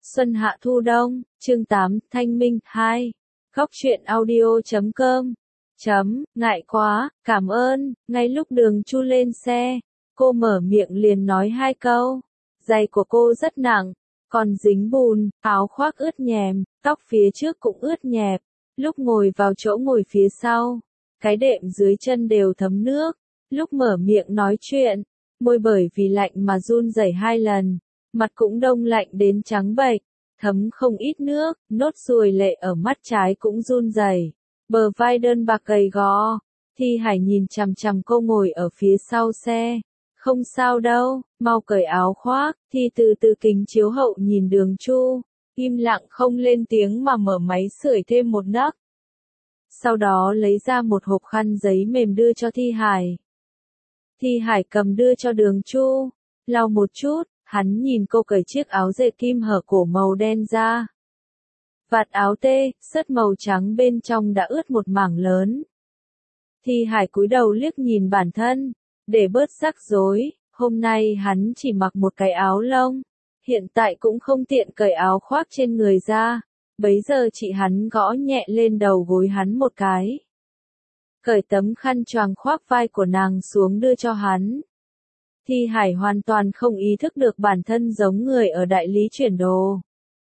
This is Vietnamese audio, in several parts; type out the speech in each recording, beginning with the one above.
Xuân hạ thu đông, chương 8, Thanh minh 2. Góc truyện audio.com. Ngại quá, cảm ơn. Ngay lúc Đường Chu lên xe, cô mở miệng liền nói hai câu. Giày của cô rất nặng, còn dính bùn, áo khoác ướt nhèm, tóc phía trước cũng ướt nhẹp. Lúc ngồi vào chỗ ngồi phía sau, cái đệm dưới chân đều thấm nước. Lúc mở miệng nói chuyện, môi bởi vì lạnh mà run rẩy hai lần. Mặt cũng đông lạnh đến trắng bệch, thấm không ít nước, nốt ruồi lệ ở mắt trái cũng run rẩy, bờ vai đơn bạc gầy gò. Thi Hải nhìn chằm chằm cô ngồi ở phía sau xe. Không sao đâu, mau cởi áo khoác. Thi từ từ kính chiếu hậu nhìn Đường Chu, im lặng không lên tiếng mà mở máy sưởi thêm một nấc. Sau đó lấy ra một hộp khăn giấy mềm đưa cho Thi Hải. Thi Hải cầm đưa cho Đường Chu, lau một chút. Hắn nhìn cô cởi chiếc áo dệt kim hở cổ màu đen ra. Vạt áo tê, sớt màu trắng bên trong đã ướt một mảng lớn. Thi Hải cúi đầu liếc nhìn bản thân, để bớt rắc rối, hôm nay hắn chỉ mặc một cái áo lông, hiện tại cũng không tiện cởi áo khoác trên người ra, bấy giờ chị hắn gõ nhẹ lên đầu gối hắn một cái. Cởi tấm khăn choàng khoác vai của nàng xuống đưa cho hắn. Thi Hải hoàn toàn không ý thức được bản thân giống người ở đại lý chuyển đồ.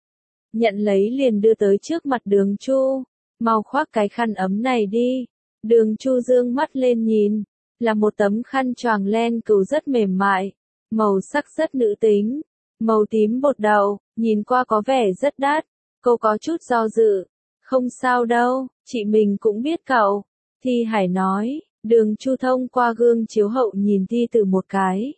Nhận lấy liền đưa tới trước mặt Đường Chu, mau khoác cái khăn ấm này đi. Đường Chu dương mắt lên nhìn, là một tấm khăn choàng len cừu rất mềm mại, màu sắc rất nữ tính, màu tím bột đậu, nhìn qua có vẻ rất đắt. Cô có chút do dự, không sao đâu, chị mình cũng biết cậu. Thi Hải nói. Đường Chu thông qua gương chiếu hậu nhìn Thi từ một cái.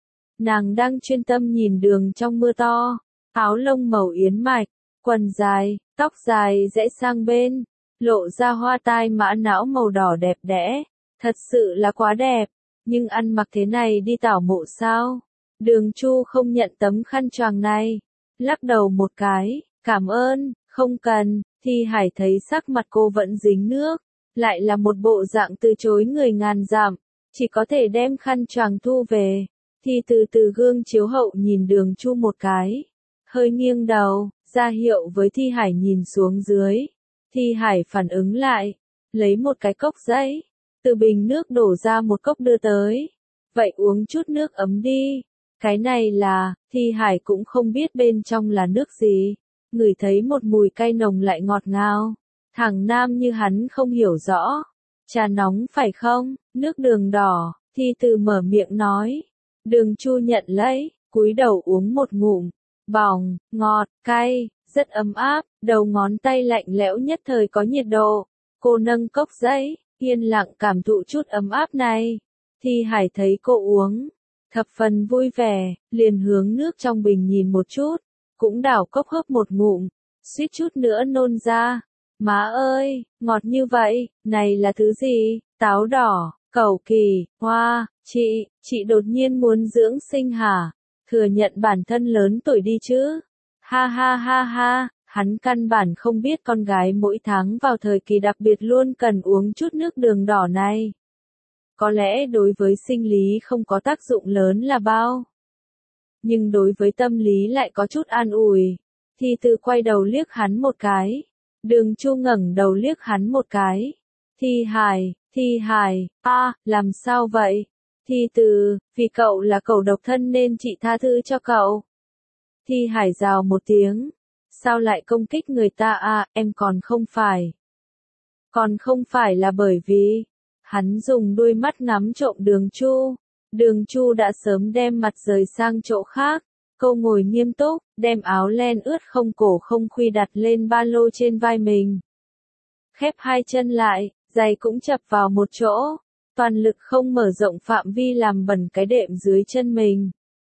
Nàng đang chuyên tâm nhìn đường trong mưa to, áo lông màu yến mạch, quần dài, tóc dài rẽ sang bên, lộ ra hoa tai mã não màu đỏ đẹp đẽ, thật sự là quá đẹp, nhưng ăn mặc thế này đi tảo mộ sao? Đường Chu không nhận tấm khăn choàng này, lắc đầu một cái, cảm ơn, không cần. Thi Hải thấy sắc mặt cô vẫn dính nước, lại là một bộ dạng từ chối người ngàn dặm, chỉ có thể đem khăn choàng thu về. Thi từ gương chiếu hậu nhìn Đường Chu một cái, hơi nghiêng đầu, ra hiệu với Thi Hải nhìn xuống dưới. Thi Hải phản ứng lại, lấy một cái cốc giấy, từ bình nước đổ ra một cốc đưa tới. Vậy uống chút nước ấm đi. Cái này là, Thi Hải cũng không biết bên trong là nước gì, ngửi thấy một mùi cay nồng lại ngọt ngào. Thằng nam như hắn không hiểu rõ. Trà nóng phải không? Nước đường đỏ. Thi từ mở miệng nói. Đường Chu nhận lấy, cúi đầu uống một ngụm. Bỏng, ngọt, cay, rất ấm áp, đầu ngón tay lạnh lẽo nhất thời có nhiệt độ. Cô nâng cốc giấy, yên lặng cảm thụ chút ấm áp này. Thi Hải thấy cô uống, thập phần vui vẻ, liền hướng nước trong bình nhìn một chút, cũng đảo cốc hớp một ngụm, suýt chút nữa nôn ra. Má ơi, ngọt như vậy, này là thứ gì? Táo đỏ, cẩu kỳ, hoa, chị đột nhiên muốn dưỡng sinh hả? Thừa nhận bản thân lớn tuổi đi chứ? Ha ha ha ha, hắn căn bản không biết con gái mỗi tháng vào thời kỳ đặc biệt luôn cần uống chút nước đường đỏ này. Có lẽ đối với sinh lý không có tác dụng lớn là bao, nhưng đối với tâm lý lại có chút an ủi. Thi từ quay đầu liếc hắn một cái. Đường Chu ngẩng đầu liếc hắn một cái. Thi Hải, làm sao vậy? Thi từ, vì cậu là cẩu độc thân nên chị tha thứ cho cậu. Thi Hải rào một tiếng. Sao lại công kích người ta à, em còn không phải. Còn không phải là bởi vì, hắn dùng đôi mắt ngắm trộm Đường Chu. Đường Chu đã sớm đem mặt rời sang chỗ khác. Cô ngồi nghiêm túc, đem áo len ướt không cổ không khuy đặt lên ba lô trên vai mình. Khép hai chân lại, giày cũng chập vào một chỗ, toàn lực không mở rộng phạm vi làm bẩn cái đệm dưới chân mình.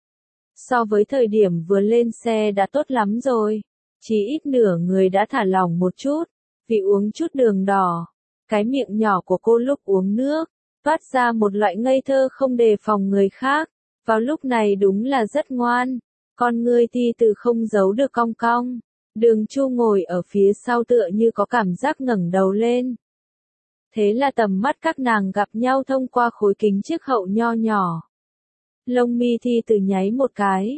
So với thời điểm vừa lên xe đã tốt lắm rồi, chỉ ít nửa người đã thả lỏng một chút, vì uống chút đường đỏ. Cái miệng nhỏ của cô lúc uống nước, toát ra một loại ngây thơ không đề phòng người khác, vào lúc này đúng là rất ngoan. Con ngươi Thi từ không giấu được cong cong. Đường Chu ngồi ở phía sau tựa như có cảm giác ngẩng đầu lên. Thế là tầm mắt các nàng gặp nhau thông qua khối kính chiếc hậu nho nhỏ. Lông mi Thi từ nháy một cái,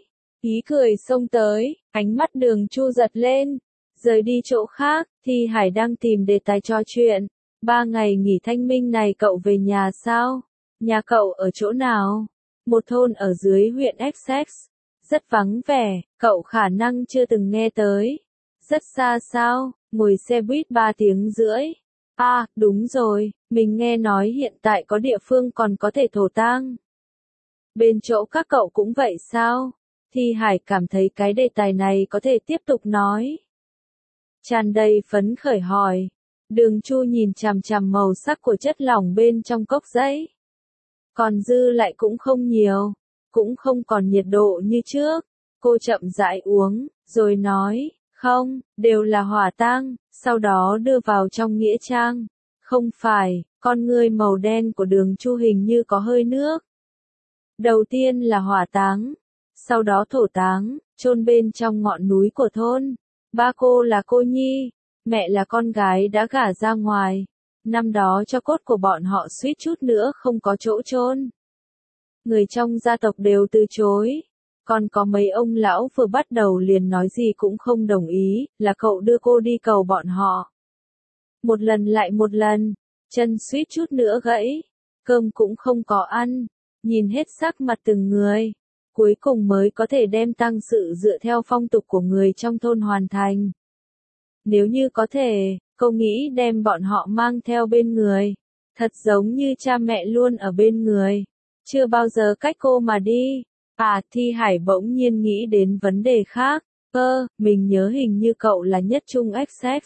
Ý cười xông tới, ánh mắt Đường Chu giật lên, rời đi chỗ khác, Thi Hải đang tìm đề tài trò chuyện. 3 ngày nghỉ thanh minh này cậu về nhà sao? Nhà cậu ở chỗ nào? Một thôn ở dưới huyện Essex. Rất vắng vẻ, cậu khả năng chưa từng nghe tới. Rất xa sao, ngồi xe buýt 3 tiếng rưỡi. À, đúng rồi, mình nghe nói hiện tại có địa phương còn có thể thổ tang. Bên chỗ các cậu cũng vậy sao? Thi Hải cảm thấy cái đề tài này có thể tiếp tục nói. Tràn đầy phấn khởi hỏi. Đường Chu nhìn chằm chằm màu sắc của chất lỏng bên trong cốc giấy. Còn dư lại cũng không nhiều, cũng không còn nhiệt độ như trước. Cô chậm rãi uống, rồi nói, không, đều là hỏa tang, sau đó đưa vào trong nghĩa trang. Không phải, con ngươi màu đen của Đường Chu hình như có hơi nước. Đầu tiên là hỏa táng, sau đó thổ táng, chôn bên trong ngọn núi của thôn. Ba cô là cô nhi, mẹ là con gái đã gả ra ngoài. Năm đó cho cốt của bọn họ suýt chút nữa không có chỗ chôn. Người trong gia tộc đều từ chối. Còn có mấy ông lão vừa bắt đầu liền nói gì cũng không đồng ý, là cậu đưa cô đi cầu bọn họ. Một lần lại một lần, chân suýt chút nữa gãy, cơm cũng không có ăn, nhìn hết sắc mặt từng người. Cuối cùng mới có thể đem tang sự dựa theo phong tục của người trong thôn hoàn thành. Nếu như có thể, cô nghĩ đem bọn họ mang theo bên người. Thật giống như cha mẹ luôn ở bên người. Chưa bao giờ cách cô mà đi. À, Thi Hải bỗng nhiên nghĩ đến vấn đề khác. Mình nhớ hình như cậu là Nhất Trung Essex.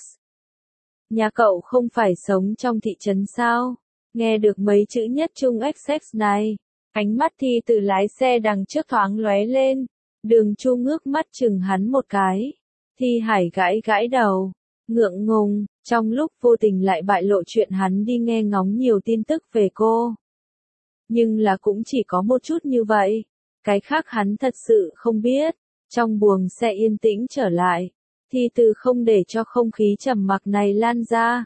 Nhà cậu không phải sống trong thị trấn sao? Nghe được mấy chữ Nhất Trung Essex này. Ánh mắt Thi Từ lái xe đằng trước thoáng lóe lên. Đường Chu ngước mắt chừng hắn một cái. Thi Hải gãi gãi đầu. Ngượng ngùng, trong lúc vô tình lại bại lộ chuyện hắn đi nghe ngóng nhiều tin tức về cô. Nhưng là cũng chỉ có một chút như vậy. Cái khác hắn thật sự không biết. Trong buồng xe yên tĩnh trở lại. Thi Từ không để cho không khí trầm mặc này lan ra.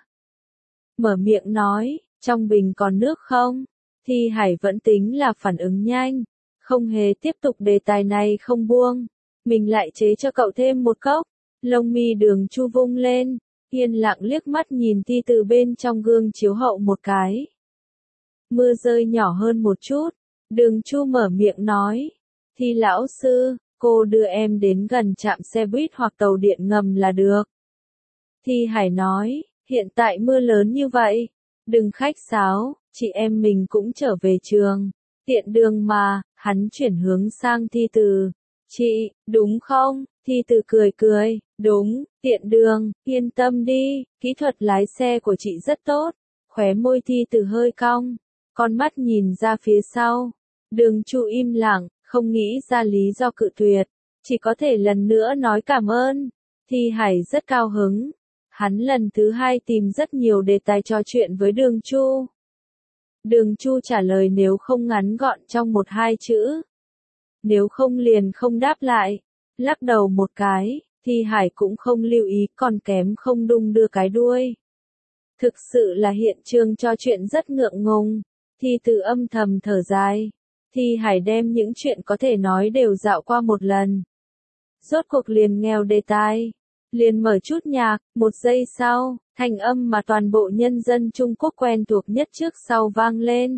Mở miệng nói, trong bình còn nước không? Thi Hải vẫn tính là phản ứng nhanh. Không hề tiếp tục đề tài này không buông. Mình lại chế cho cậu thêm một cốc. Lông mi Đường Chu vung lên. Yên lặng liếc mắt nhìn Thi Từ bên trong gương chiếu hậu một cái. Mưa rơi nhỏ hơn một chút. Đường Chu mở miệng nói. Thi lão sư, cô đưa em đến gần trạm xe buýt hoặc tàu điện ngầm là được. Thi Hải nói, hiện tại mưa lớn như vậy. Đừng khách sáo, chị em mình cũng trở về trường. Tiện đường mà, hắn chuyển hướng sang Thi Từ. Chị, đúng không? Thi Từ cười cười, đúng, tiện đường, yên tâm đi, kỹ thuật lái xe của chị rất tốt. Khóe môi Thi Từ hơi cong, con mắt nhìn ra phía sau. Đường Chu im lặng, không nghĩ ra lý do cự tuyệt, chỉ có thể lần nữa nói cảm ơn. Thi Hải rất cao hứng. Hắn lần thứ 2 tìm rất nhiều đề tài trò chuyện với Đường Chu. Đường Chu trả lời nếu không ngắn gọn trong 1-2 chữ. Nếu không liền không đáp lại. Lắc đầu một cái, Thi Hải cũng không lưu ý còn kém không đung đưa cái đuôi. Thực sự là hiện trường trò chuyện rất ngượng ngùng. Thi Từ âm thầm thở dài. Thi Hải đem những chuyện có thể nói đều dạo qua một lần. Rốt cuộc liền nghèo đề tài. Liền mở chút nhạc, 1 giây sau, thanh âm mà toàn bộ nhân dân Trung Quốc quen thuộc nhất trước sau vang lên.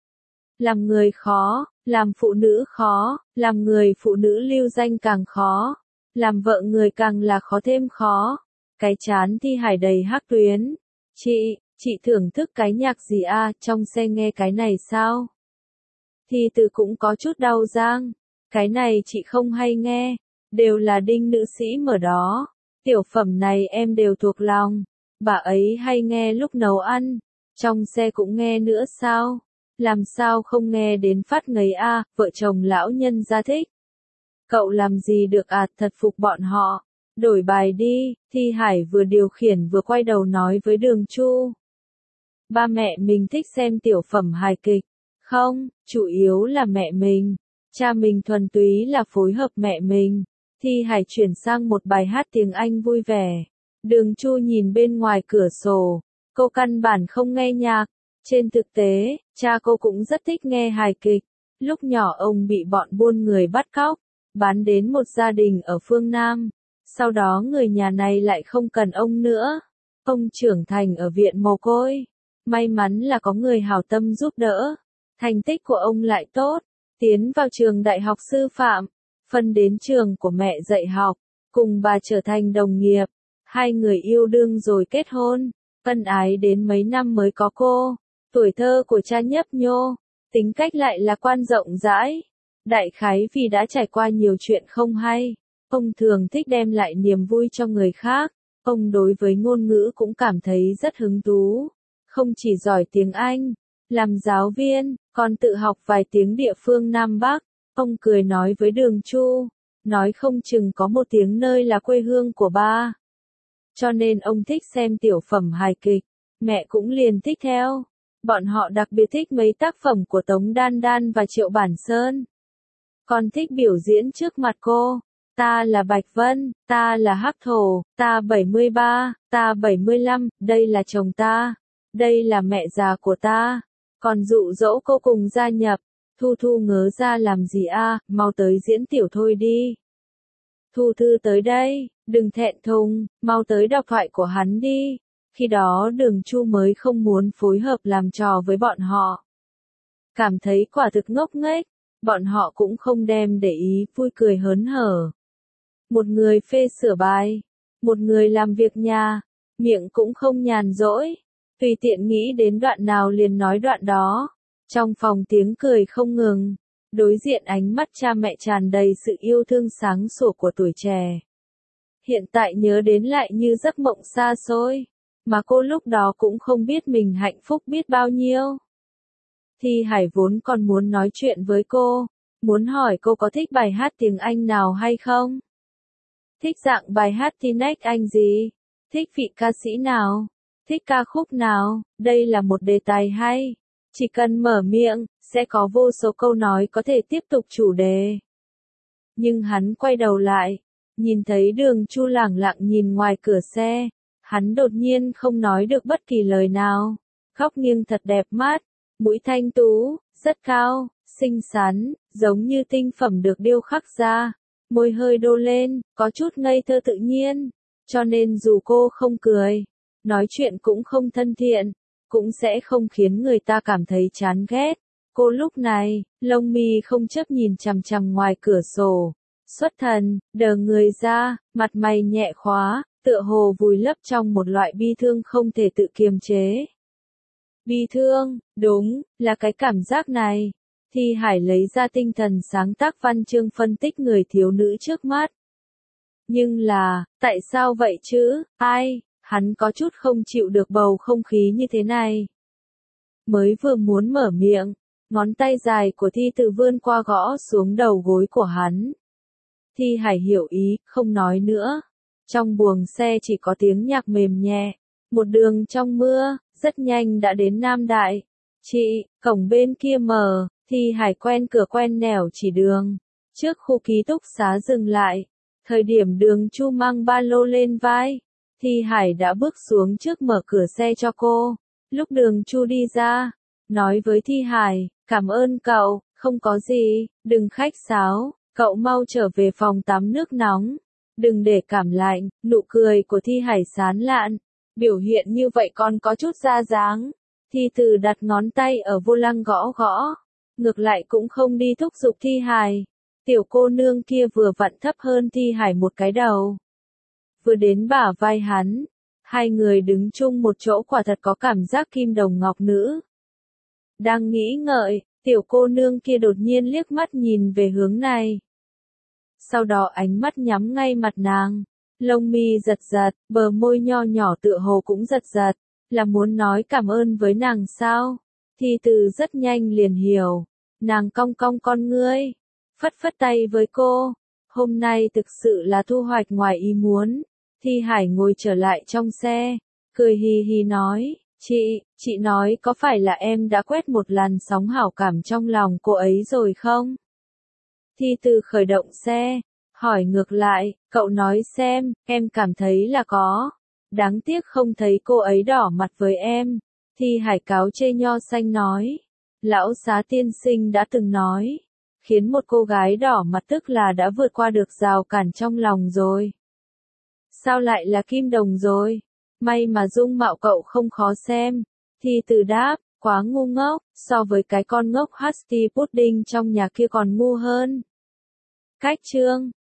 Làm người khó, làm phụ nữ khó, làm người phụ nữ lưu danh càng khó, làm vợ người càng là khó thêm khó. Cái chán Thi Hải đầy hắc tuyến. Chị thưởng thức cái nhạc gì à, trong xe nghe cái này sao? Thi Từ cũng có chút đau răng. Cái này chị không hay nghe, đều là Đinh nữ sĩ mở đó. Tiểu phẩm này em đều thuộc lòng. Bà ấy hay nghe lúc nấu ăn. Trong xe cũng nghe nữa sao? Làm sao không nghe đến phát ngấy a, vợ chồng lão nhân gia thích. Cậu làm gì được à, thật phục bọn họ. Đổi bài đi, Thi Hải vừa điều khiển vừa quay đầu nói với Đường Chu. Ba mẹ mình thích xem tiểu phẩm hài kịch. Không, chủ yếu là mẹ mình. Cha mình thuần túy là phối hợp mẹ mình. Thi Hải chuyển sang một bài hát tiếng Anh vui vẻ. Đường Chu nhìn bên ngoài cửa sổ. Cô căn bản không nghe nhạc. Trên thực tế, cha cô cũng rất thích nghe hài kịch. Lúc nhỏ ông bị bọn buôn người bắt cóc. bán đến một gia đình ở phương Nam. Sau đó người nhà này lại không cần ông nữa. Ông trưởng thành ở viện mồ côi. May mắn là có người hảo tâm giúp đỡ. Thành tích của ông lại tốt. Tiến vào trường đại học sư phạm. Phân đến trường của mẹ dạy học. Cùng bà trở thành đồng nghiệp. Hai người yêu đương rồi kết hôn. Ân ái đến mấy năm mới có cô. Tuổi thơ của cha nhấp nhô. Tính cách lại là quan rộng rãi. Đại khái vì đã trải qua nhiều chuyện không hay. Ông thường thích đem lại niềm vui cho người khác. Ông đối với ngôn ngữ cũng cảm thấy rất hứng thú. Không chỉ giỏi tiếng Anh, làm giáo viên, còn tự học vài tiếng địa phương Nam Bắc. Ông cười nói với Đường Chu, nói không chừng có một tiếng nơi là quê hương của ba. Cho nên ông thích xem tiểu phẩm hài kịch, mẹ cũng liền thích theo. Bọn họ đặc biệt thích mấy tác phẩm của Tống Đan Đan và Triệu Bản Sơn. Còn thích biểu diễn trước mặt cô. Ta là Bạch Vân, ta là Hắc Thổ, ta 73, ta 75, đây là chồng ta, đây là mẹ già của ta. Còn dụ dỗ cô cùng gia nhập. Thu Thu ngớ ra làm gì a, mau tới diễn tiểu thôi đi. Thu Thư tới đây, đừng thẹn thùng, mau tới đọc thoại của hắn đi. Khi đó Đường Chu mới không muốn phối hợp làm trò với bọn họ. Cảm thấy quả thực ngốc nghếch, bọn họ cũng không đem để ý, vui cười hớn hở. Một người phê sửa bài, một người làm việc nhà, miệng cũng không nhàn rỗi, tùy tiện nghĩ đến đoạn nào liền nói đoạn đó. Trong phòng tiếng cười không ngừng, đối diện ánh mắt cha mẹ tràn đầy sự yêu thương sáng sủa của tuổi trẻ. Hiện tại nhớ đến lại như giấc mộng xa xôi, mà cô lúc đó cũng không biết mình hạnh phúc biết bao nhiêu. Thi Hải vốn còn muốn nói chuyện với cô, muốn hỏi cô có thích bài hát tiếng Anh nào hay không? Thích dạng bài hát Teenage Anh gì? Thích vị ca sĩ nào? Thích ca khúc nào? Đây là một đề tài hay. Chỉ cần mở miệng, sẽ có vô số câu nói có thể tiếp tục chủ đề. Nhưng hắn quay đầu lại, nhìn thấy Đường Chu lẳng lặng nhìn ngoài cửa xe. Hắn đột nhiên không nói được bất kỳ lời nào. Góc nghiêng thật đẹp mắt, mũi thanh tú, rất cao, xinh xắn, giống như tinh phẩm được điêu khắc ra. Môi hơi đô lên, có chút ngây thơ tự nhiên. Cho nên dù cô không cười, nói chuyện cũng không thân thiện, cũng sẽ không khiến người ta cảm thấy chán ghét. Cô lúc này, lông mi không chớp nhìn chằm chằm ngoài cửa sổ. Xuất thần, đờ người ra, mặt mày nhẹ khóa, tựa hồ vùi lấp trong một loại bi thương không thể tự kiềm chế. Bi thương, đúng, là cái cảm giác này. Thi Hải lấy ra tinh thần sáng tác văn chương phân tích người thiếu nữ trước mắt. Nhưng là, tại sao vậy chứ, ai, hắn có chút không chịu được bầu không khí như thế này. Mới vừa muốn mở miệng, ngón tay dài của Thi Từ vươn qua gõ xuống đầu gối của hắn. Thi Hải hiểu ý, không nói nữa. Trong buồng xe chỉ có tiếng nhạc mềm nhẹ. Một đường trong mưa, rất nhanh đã đến Nam Đại. Chị, cổng bên kia mở. Thi Hải quen cửa quen nẻo chỉ đường. Trước khu ký túc xá dừng lại. Thời điểm Đường Chu mang ba lô lên vai. Thi Hải đã bước xuống trước mở cửa xe cho cô. Lúc Đường Chu đi ra, nói với Thi Hải, cảm ơn cậu, không có gì, đừng khách sáo, cậu mau trở về phòng tắm nước nóng. Đừng để cảm lạnh, nụ cười của Thi Hải sán lạn. Biểu hiện như vậy còn có chút ra dáng. Thi Từ đặt ngón tay ở vô lăng gõ gõ. Ngược lại cũng không đi thúc giục Thi Hải. Tiểu cô nương kia vừa vặn thấp hơn Thi Hải một cái đầu. Vừa đến bả vai hắn. Hai người đứng chung một chỗ quả thật có cảm giác kim đồng ngọc nữ. Đang nghĩ ngợi, tiểu cô nương kia đột nhiên liếc mắt nhìn về hướng này. Sau đó ánh mắt nhắm ngay mặt nàng. Lông mi giật giật, bờ môi nho nhỏ tựa hồ cũng giật giật. Là muốn nói cảm ơn với nàng sao? Thi Từ rất nhanh liền hiểu. Nàng cong cong con ngươi, phất phất tay với cô. Hôm nay thực sự là thu hoạch ngoài ý muốn. Thi Hải ngồi trở lại trong xe, cười hì hì nói, chị nói có phải là em đã quét một làn sóng hảo cảm trong lòng cô ấy rồi không? Thi Từ khởi động xe, hỏi ngược lại, cậu nói xem, em cảm thấy là có. Đáng tiếc không thấy cô ấy đỏ mặt với em. Thi Hải cáo chê nho xanh nói. Lão Xá tiên sinh đã từng nói. khiến một cô gái đỏ mặt tức là đã vượt qua được rào cản trong lòng rồi. Sao lại là kim đồng rồi? May mà dung mạo cậu không khó xem. Thi Từ đáp, quá ngu ngốc, so với cái con ngốc Husky Pudding trong nhà kia còn ngu hơn. Cách chương